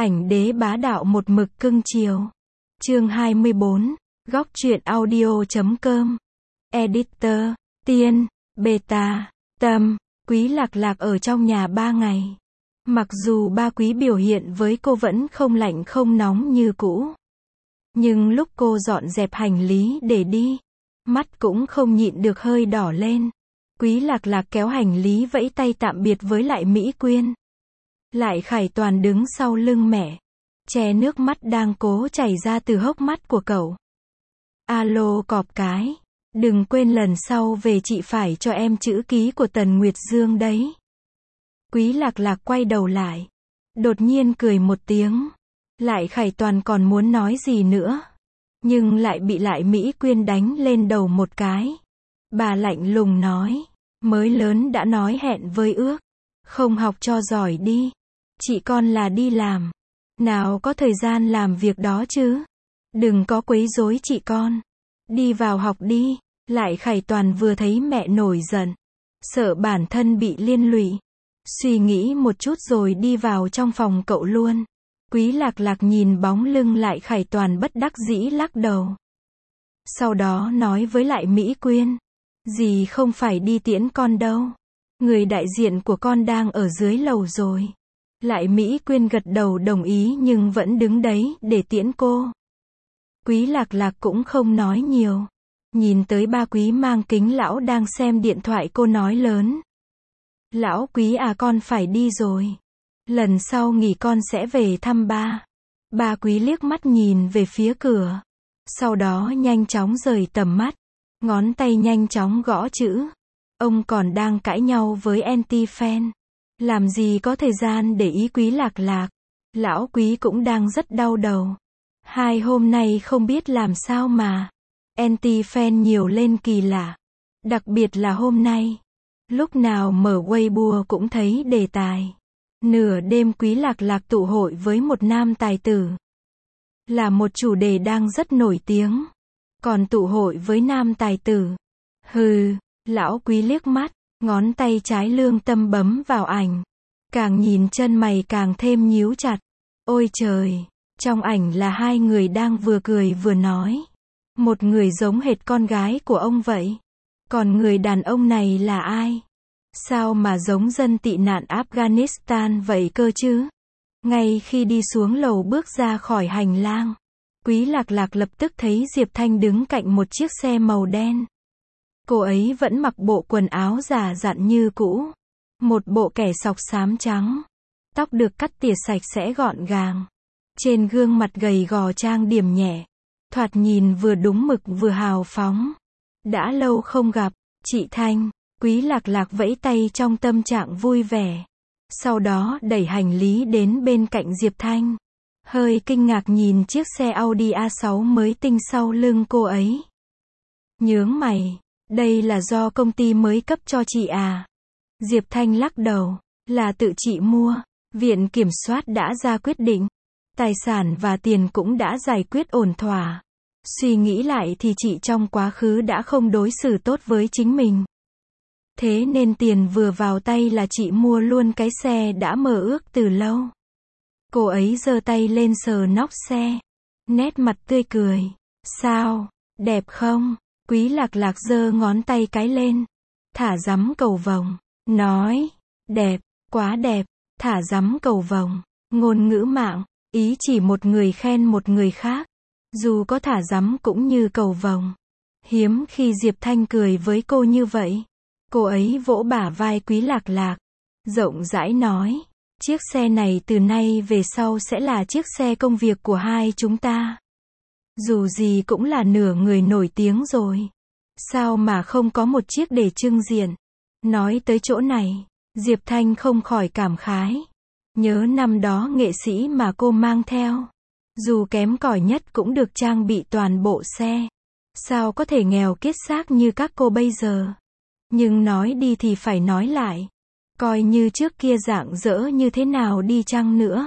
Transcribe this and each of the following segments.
Ảnh đế bá đạo một mực cưng chiều. Chương 24, góc truyện audio.com. Editor, Tiên, Beta, Tâm, Quý Lạc Lạc ở trong nhà 3 ngày. Mặc dù ba Quý biểu hiện với cô vẫn không lạnh không nóng như cũ. Nhưng lúc cô dọn dẹp hành lý để đi, mắt cũng không nhịn được hơi đỏ lên. Quý Lạc Lạc kéo hành lý vẫy tay tạm biệt với lại Mỹ Quyên. Lại Khải Toàn đứng sau lưng mẹ, che nước mắt đang cố chảy ra từ hốc mắt của cậu. Alo cọp cái, đừng quên lần sau về chị phải cho em chữ ký của Tần Nguyệt Dương đấy. Quý Lạc Lạc quay đầu lại, đột nhiên cười một tiếng. Lại Khải Toàn còn muốn nói gì nữa, nhưng lại bị lại Mỹ Quyên đánh lên đầu một cái. Bà lạnh lùng nói, mới lớn đã nói hẹn với ước, không học cho giỏi đi. Chị con là đi làm, nào có thời gian làm việc đó chứ. Đừng có quấy rối chị con. Đi vào học đi. Lại Khải Toàn vừa thấy mẹ nổi giận, sợ bản thân bị liên lụy, suy nghĩ một chút rồi đi vào trong phòng cậu luôn. Quý Lạc Lạc nhìn bóng lưng Lại Khải Toàn bất đắc dĩ lắc đầu. Sau đó nói với lại Mỹ Quyên, dì không phải đi tiễn con đâu. Người đại diện của con đang ở dưới lầu rồi. Lại Mỹ Quyên gật đầu đồng ý nhưng vẫn đứng đấy để tiễn cô. Quý Lạc Lạc cũng không nói nhiều. Nhìn tới ba Quý mang kính lão đang xem điện thoại, cô nói lớn. Lão Quý à, con phải đi rồi. Lần sau nghỉ con sẽ về thăm ba. Ba Quý liếc mắt nhìn về phía cửa. Sau đó nhanh chóng rời tầm mắt. Ngón tay nhanh chóng gõ chữ. Ông còn đang cãi nhau với anti-fan. Làm gì có thời gian để ý Quý Lạc Lạc. Lão Quý cũng đang rất đau đầu. 2 hôm nay không biết làm sao mà anti-fan nhiều lên kỳ lạ. Đặc biệt là hôm nay. Lúc nào mở Weibo cũng thấy đề tài. Nửa đêm Quý Lạc Lạc tụ hội với một nam tài tử. Là một chủ đề đang rất nổi tiếng. Còn tụ hội với nam tài tử. Hừ, lão Quý liếc mắt, ngón tay trái lương tâm bấm vào ảnh. Càng nhìn chân mày càng thêm nhíu chặt. Ôi trời, trong ảnh là 2 người đang vừa cười vừa nói. Một người giống hệt con gái của ông vậy. Còn người đàn ông này là ai? Sao mà giống dân tị nạn Afghanistan vậy cơ chứ? Ngay khi đi xuống lầu bước ra khỏi hành lang, Quý Lạc Lạc lập tức thấy Diệp Thanh đứng cạnh một chiếc xe màu đen. Cô ấy vẫn mặc bộ quần áo già dặn như cũ. Một bộ kẻ sọc xám trắng. Tóc được cắt tỉa sạch sẽ gọn gàng. Trên gương mặt gầy gò trang điểm nhẹ. Thoạt nhìn vừa đúng mực vừa hào phóng. Đã lâu không gặp, chị Thanh. Quý Lạc Lạc vẫy tay trong tâm trạng vui vẻ. Sau đó đẩy hành lý đến bên cạnh Diệp Thanh. Hơi kinh ngạc nhìn chiếc xe Audi A6 mới tinh sau lưng cô ấy. Nhướng mày, đây là do công ty mới cấp cho chị à? Diệp Thanh lắc đầu, là tự chị mua. Viện kiểm soát đã ra quyết định. Tài sản và tiền cũng đã giải quyết ổn thỏa. Suy nghĩ lại thì chị trong quá khứ đã không đối xử tốt với chính mình. Thế nên tiền vừa vào tay là chị mua luôn cái xe đã mơ ước từ lâu. Cô ấy giơ tay lên sờ nóc xe. Nét mặt tươi cười. Sao, đẹp không? Quý Lạc Lạc giơ ngón tay cái lên. Thả dắm cầu vồng. Nói, đẹp, quá đẹp, thả dắm cầu vồng. Ngôn ngữ mạng, ý chỉ một người khen một người khác. Dù có thả dắm cũng như cầu vồng. Hiếm khi Diệp Thanh cười với cô như vậy. Cô ấy vỗ bả vai Quý Lạc Lạc. Rộng rãi nói, chiếc xe này từ nay về sau sẽ là chiếc xe công việc của hai chúng ta. Dù gì cũng là nửa người nổi tiếng rồi. Sao mà không có một chiếc để trưng diện? Nói tới chỗ này, Diệp Thanh không khỏi cảm khái. Nhớ năm đó nghệ sĩ mà cô mang theo. Dù kém cỏi nhất cũng được trang bị toàn bộ xe. Sao có thể nghèo kiết xác như các cô bây giờ? Nhưng nói đi thì phải nói lại. Coi như trước kia rạng rỡ như thế nào đi chăng nữa.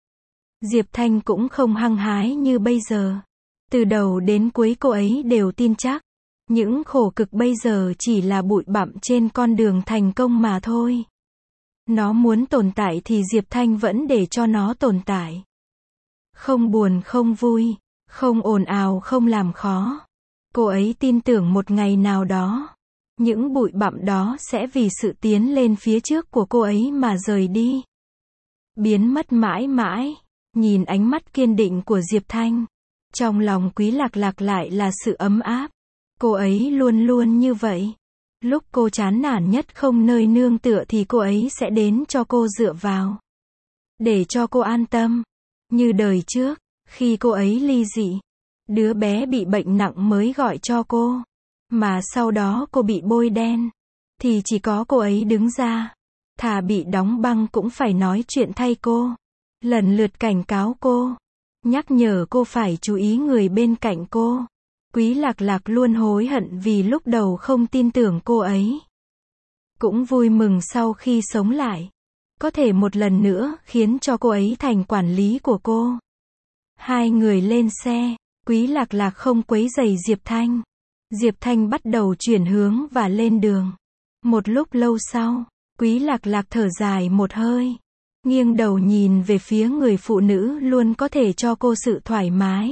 Diệp Thanh cũng không hăng hái như bây giờ. Từ đầu đến cuối cô ấy đều tin chắc. Những khổ cực bây giờ chỉ là bụi bặm trên con đường thành công mà thôi. Nó muốn tồn tại thì Diệp Thanh vẫn để cho nó tồn tại. Không buồn không vui, không ồn ào không làm khó. Cô ấy tin tưởng một ngày nào đó, những bụi bặm đó sẽ vì sự tiến lên phía trước của cô ấy mà rời đi. Biến mất mãi mãi. Nhìn ánh mắt kiên định của Diệp Thanh, trong lòng Quý Lạc Lạc lại là sự ấm áp. Cô ấy luôn luôn như vậy. Lúc cô chán nản nhất không nơi nương tựa thì cô ấy sẽ đến cho cô dựa vào, để cho cô an tâm. Như đời trước, khi cô ấy ly dị, đứa bé bị bệnh nặng mới gọi cho cô. Mà sau đó cô bị bôi đen, thì chỉ có cô ấy đứng ra. Thà bị đóng băng cũng phải nói chuyện thay cô. Lần lượt cảnh cáo cô, nhắc nhở cô phải chú ý người bên cạnh cô. Quý Lạc Lạc luôn hối hận vì lúc đầu không tin tưởng cô ấy. Cũng vui mừng sau khi sống lại, có thể một lần nữa khiến cho cô ấy thành quản lý của cô. Hai người lên xe, Quý Lạc Lạc không quấy rầy Diệp Thanh. Diệp Thanh bắt đầu chuyển hướng và lên đường. Một lúc lâu sau, Quý Lạc Lạc thở dài một hơi, nghiêng đầu nhìn về phía người phụ nữ luôn có thể cho cô sự thoải mái.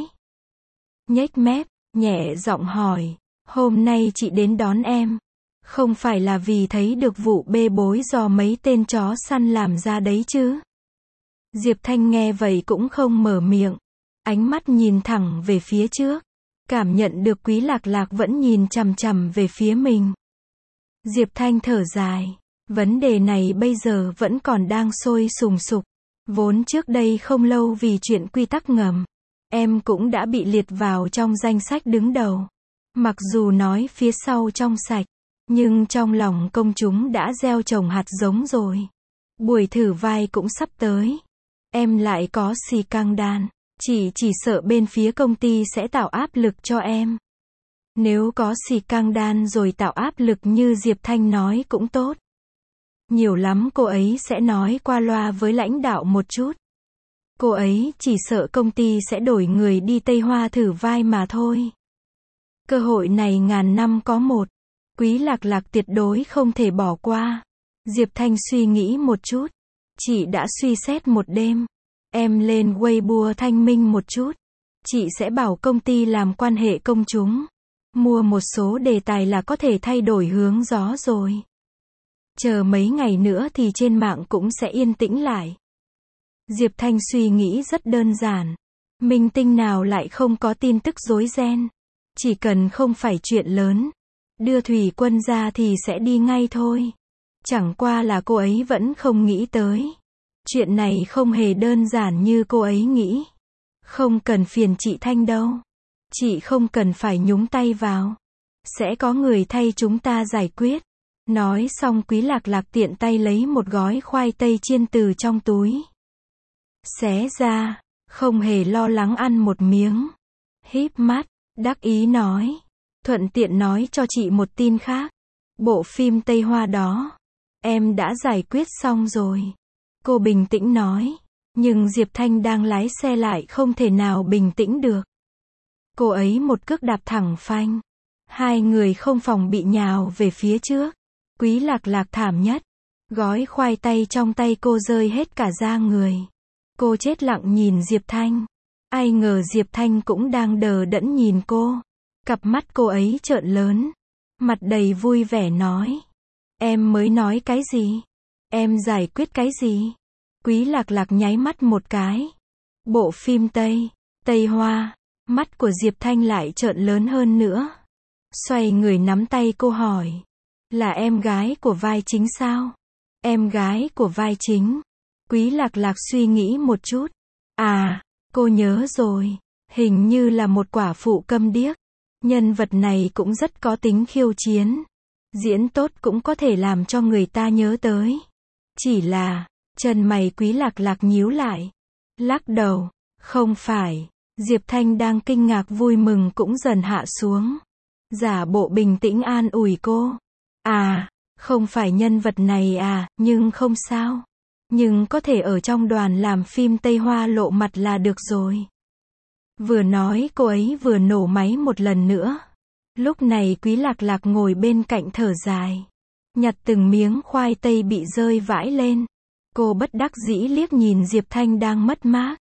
Nhếch mép, nhẹ giọng hỏi, hôm nay chị đến đón em, không phải là vì thấy được vụ bê bối do mấy tên chó săn làm ra đấy chứ? Diệp Thanh nghe vậy cũng không mở miệng, ánh mắt nhìn thẳng về phía trước, cảm nhận được Quý Lạc Lạc vẫn nhìn chằm chằm về phía mình. Diệp Thanh thở dài, vấn đề này bây giờ vẫn còn đang sôi sùng sục. Vốn trước đây không lâu vì chuyện quy tắc ngầm, em cũng đã bị liệt vào trong danh sách đứng đầu. Mặc dù nói phía sau trong sạch, nhưng trong lòng công chúng đã gieo trồng hạt giống rồi. Buổi thử vai cũng sắp tới. Em lại có xì căng đan. Chị chỉ sợ bên phía công ty sẽ tạo áp lực cho em. Nếu có xì căng đan rồi tạo áp lực như Diệp Thanh nói cũng tốt. Nhiều lắm cô ấy sẽ nói qua loa với lãnh đạo một chút. Cô ấy chỉ sợ công ty sẽ đổi người đi Tây Hoa thử vai mà thôi. Cơ hội này ngàn năm có một. Quý Lạc Lạc tuyệt đối không thể bỏ qua. Diệp Thanh suy nghĩ một chút. Chị đã suy xét một đêm. Em lên Weibo thanh minh một chút. Chị sẽ bảo công ty làm quan hệ công chúng. Mua một số đề tài là có thể thay đổi hướng gió rồi. Chờ mấy ngày nữa thì trên mạng cũng sẽ yên tĩnh lại. Diệp Thanh suy nghĩ rất đơn giản. Minh tinh nào lại không có tin tức rối ren. Chỉ cần không phải chuyện lớn, đưa Thủy Quân ra thì sẽ đi ngay thôi. Chẳng qua là cô ấy vẫn không nghĩ tới. Chuyện này không hề đơn giản như cô ấy nghĩ. Không cần phiền chị Thanh đâu. Chị không cần phải nhúng tay vào. Sẽ có người thay chúng ta giải quyết. Nói xong Quý Lạc Lạc tiện tay lấy một gói khoai tây chiên từ trong túi. Xé ra, không hề lo lắng ăn một miếng. Híp mắt, đắc ý nói. Thuận tiện nói cho chị một tin khác. Bộ phim Tây Hoa đó, em đã giải quyết xong rồi. Cô bình tĩnh nói. Nhưng Diệp Thanh đang lái xe lại không thể nào bình tĩnh được. Cô ấy một cước đạp thẳng phanh. Hai người không phòng bị nhào về phía trước. Quý Lạc Lạc thảm nhất. Gói khoai tây trong tay cô rơi hết cả da người. Cô chết lặng nhìn Diệp Thanh. Ai ngờ Diệp Thanh cũng đang đờ đẫn nhìn cô. Cặp mắt cô ấy trợn lớn. Mặt đầy vui vẻ nói. Em mới nói cái gì? Em giải quyết cái gì? Quý Lạc Lạc nháy mắt một cái. Bộ phim Tây Hoa. Mắt của Diệp Thanh lại trợn lớn hơn nữa. Xoay người nắm tay cô hỏi. Là em gái của vai chính sao? Em gái của vai chính. Quý Lạc Lạc suy nghĩ một chút. À, cô nhớ rồi. Hình như là một quả phụ câm điếc. Nhân vật này cũng rất có tính khiêu chiến. Diễn tốt cũng có thể làm cho người ta nhớ tới. Chỉ là, chân mày Quý Lạc Lạc nhíu lại. Lắc đầu. Không phải. Diệp Thanh đang kinh ngạc vui mừng cũng dần hạ xuống. Giả bộ bình tĩnh an ủi cô. À, không phải nhân vật này à, nhưng không sao. Nhưng có thể ở trong đoàn làm phim Tây Hoa lộ mặt là được rồi. Vừa nói cô ấy vừa nổ máy một lần nữa. Lúc này Quý Lạc Lạc ngồi bên cạnh thở dài. Nhặt từng miếng khoai tây bị rơi vãi lên. Cô bất đắc dĩ liếc nhìn Diệp Thanh đang mất mát.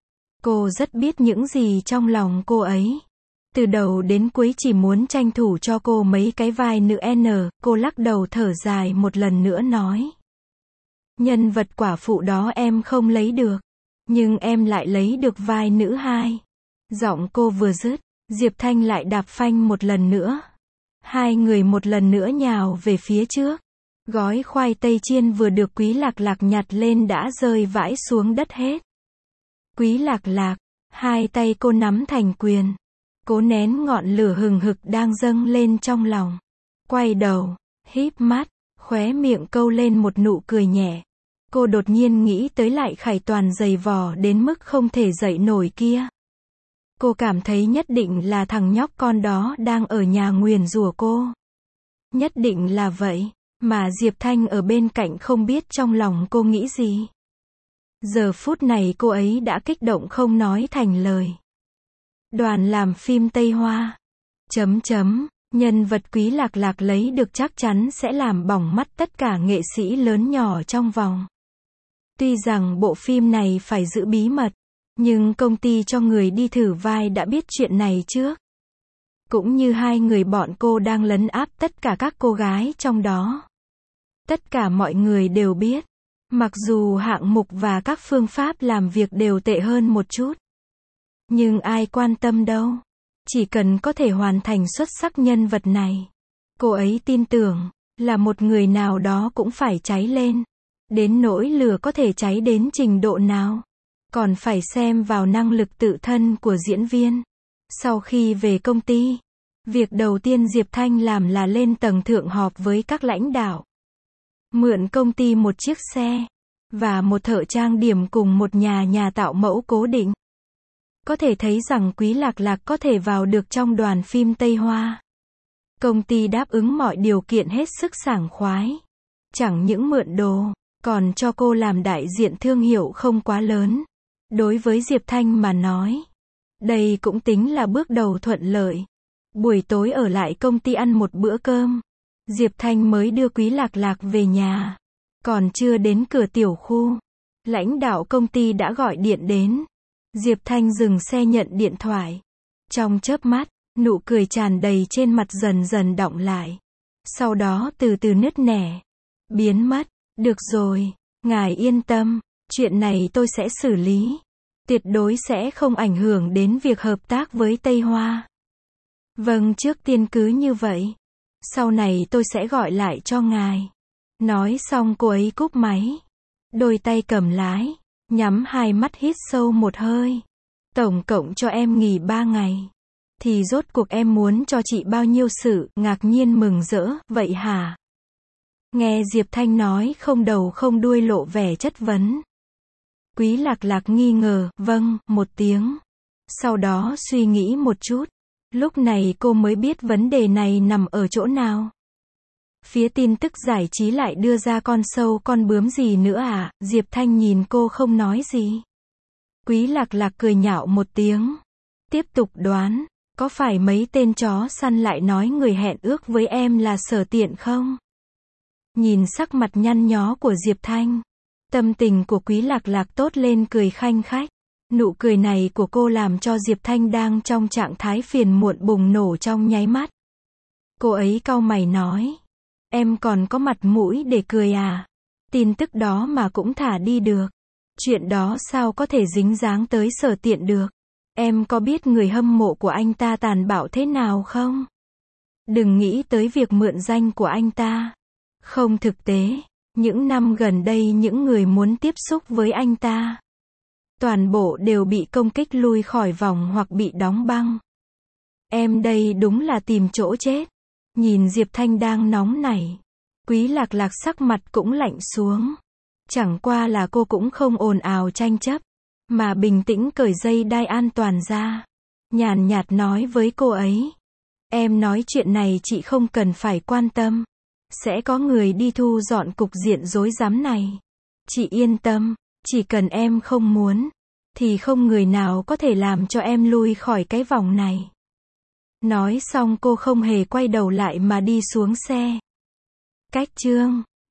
Cô rất biết những gì trong lòng cô ấy. Từ đầu đến cuối chỉ muốn tranh thủ cho cô mấy cái vai nữ N, cô lắc đầu thở dài một lần nữa nói. Nhân vật quả phụ đó em không lấy được. Nhưng em lại lấy được vai nữ 2. Giọng cô vừa dứt, Diệp Thanh lại đạp phanh một lần nữa. Hai người một lần nữa nhào về phía trước. Gói khoai tây chiên vừa được Quý Lạc Lạc nhặt lên đã rơi vãi xuống đất hết. Quý Lạc Lạc, hai tay cô nắm thành quyền. Cố nén ngọn lửa hừng hực đang dâng lên trong lòng. Quay đầu, híp mắt, khóe miệng câu lên một nụ cười nhẹ. Cô đột nhiên nghĩ tới lại Khải Toàn dày vò đến mức không thể dậy nổi kia. Cô cảm thấy nhất định là thằng nhóc con đó đang ở nhà nguyền rủa cô. Nhất định là vậy, mà Diệp Thanh ở bên cạnh không biết trong lòng cô nghĩ gì. Giờ phút này cô ấy đã kích động không nói thành lời. Đoàn làm phim Tây Hoa. Nhân vật Quý Lạc Lạc lấy được chắc chắn sẽ làm bỏng mắt tất cả nghệ sĩ lớn nhỏ trong vòng. Tuy rằng bộ phim này phải giữ bí mật, nhưng công ty cho người đi thử vai đã biết chuyện này trước. Cũng như hai người bọn cô đang lấn áp tất cả các cô gái trong đó. Tất cả mọi người đều biết. Mặc dù hạng mục và các phương pháp làm việc đều tệ hơn một chút. Nhưng ai quan tâm đâu. Chỉ cần có thể hoàn thành xuất sắc nhân vật này. Cô ấy tin tưởng, là một người nào đó cũng phải cháy lên. Đến nỗi lửa có thể cháy đến trình độ nào. Còn phải xem vào năng lực tự thân của diễn viên. Sau khi về công ty, việc đầu tiên Diệp Thanh làm là lên tầng thượng họp với các lãnh đạo. Mượn công ty một chiếc xe. Và một thợ trang điểm cùng một nhà tạo mẫu cố định. Có thể thấy rằng Quý Lạc Lạc có thể vào được trong đoàn phim Tây Hoa. Công ty đáp ứng mọi điều kiện hết sức sảng khoái. Chẳng những mượn đồ, còn cho cô làm đại diện thương hiệu không quá lớn. Đối với Diệp Thanh mà nói, đây cũng tính là bước đầu thuận lợi. Buổi tối ở lại công ty ăn một bữa cơm. Diệp Thanh mới đưa Quý Lạc Lạc về nhà. Còn chưa đến cửa tiểu khu, lãnh đạo công ty đã gọi điện đến. Diệp Thanh dừng xe nhận điện thoại. Trong chớp mắt, nụ cười tràn đầy trên mặt dần dần đọng lại. Sau đó từ từ nứt nẻ, biến mất. Được rồi, ngài yên tâm, chuyện này tôi sẽ xử lý. Tuyệt đối sẽ không ảnh hưởng đến việc hợp tác với Tây Hoa. Vâng, trước tiên cứ như vậy. Sau này tôi sẽ gọi lại cho ngài. Nói xong cô ấy cúp máy. Đôi tay cầm lái, nhắm hai mắt hít sâu một hơi. Tổng cộng cho em nghỉ 3 ngày. Thì rốt cuộc em muốn cho chị bao nhiêu sự, ngạc nhiên mừng rỡ, vậy hả? Nghe Diệp Thanh nói không đầu không đuôi lộ vẻ chất vấn. Quý Lạc Lạc nghi ngờ, vâng, một tiếng. Sau đó suy nghĩ một chút. Lúc này cô mới biết vấn đề này nằm ở chỗ nào. Phía tin tức giải trí lại đưa ra con sâu con bướm gì nữa à? Diệp Thanh nhìn cô không nói gì. Quý Lạc Lạc cười nhạo một tiếng. Tiếp tục đoán, có phải mấy tên chó săn lại nói người hẹn ước với em là Sở Tiện không? Nhìn sắc mặt nhăn nhó của Diệp Thanh, tâm tình của Quý Lạc Lạc tốt lên cười khanh khách. Nụ cười này của cô làm cho Diệp Thanh đang trong trạng thái phiền muộn bùng nổ trong nháy mắt. Cô ấy cau mày nói. Em còn có mặt mũi để cười à? Tin tức đó mà cũng thả đi được. Chuyện đó sao có thể dính dáng tới Sở Tiện được? Em có biết người hâm mộ của anh ta tàn bạo thế nào không? Đừng nghĩ tới việc mượn danh của anh ta. Không thực tế, những năm gần đây những người muốn tiếp xúc với anh ta, toàn bộ đều bị công kích lui khỏi vòng hoặc bị đóng băng. Em đây đúng là tìm chỗ chết. Nhìn Diệp Thanh đang nóng nảy, Quý Lạc Lạc sắc mặt cũng lạnh xuống. Chẳng qua là cô cũng không ồn ào tranh chấp, mà bình tĩnh cởi dây đai an toàn ra. Nhàn nhạt nói với cô ấy. Em nói chuyện này chị không cần phải quan tâm. Sẽ có người đi thu dọn cục diện rối rắm này. Chị yên tâm, chỉ cần em không muốn, thì không người nào có thể làm cho em lui khỏi cái vòng này. Nói xong cô không hề quay đầu lại mà đi xuống xe. Cách chương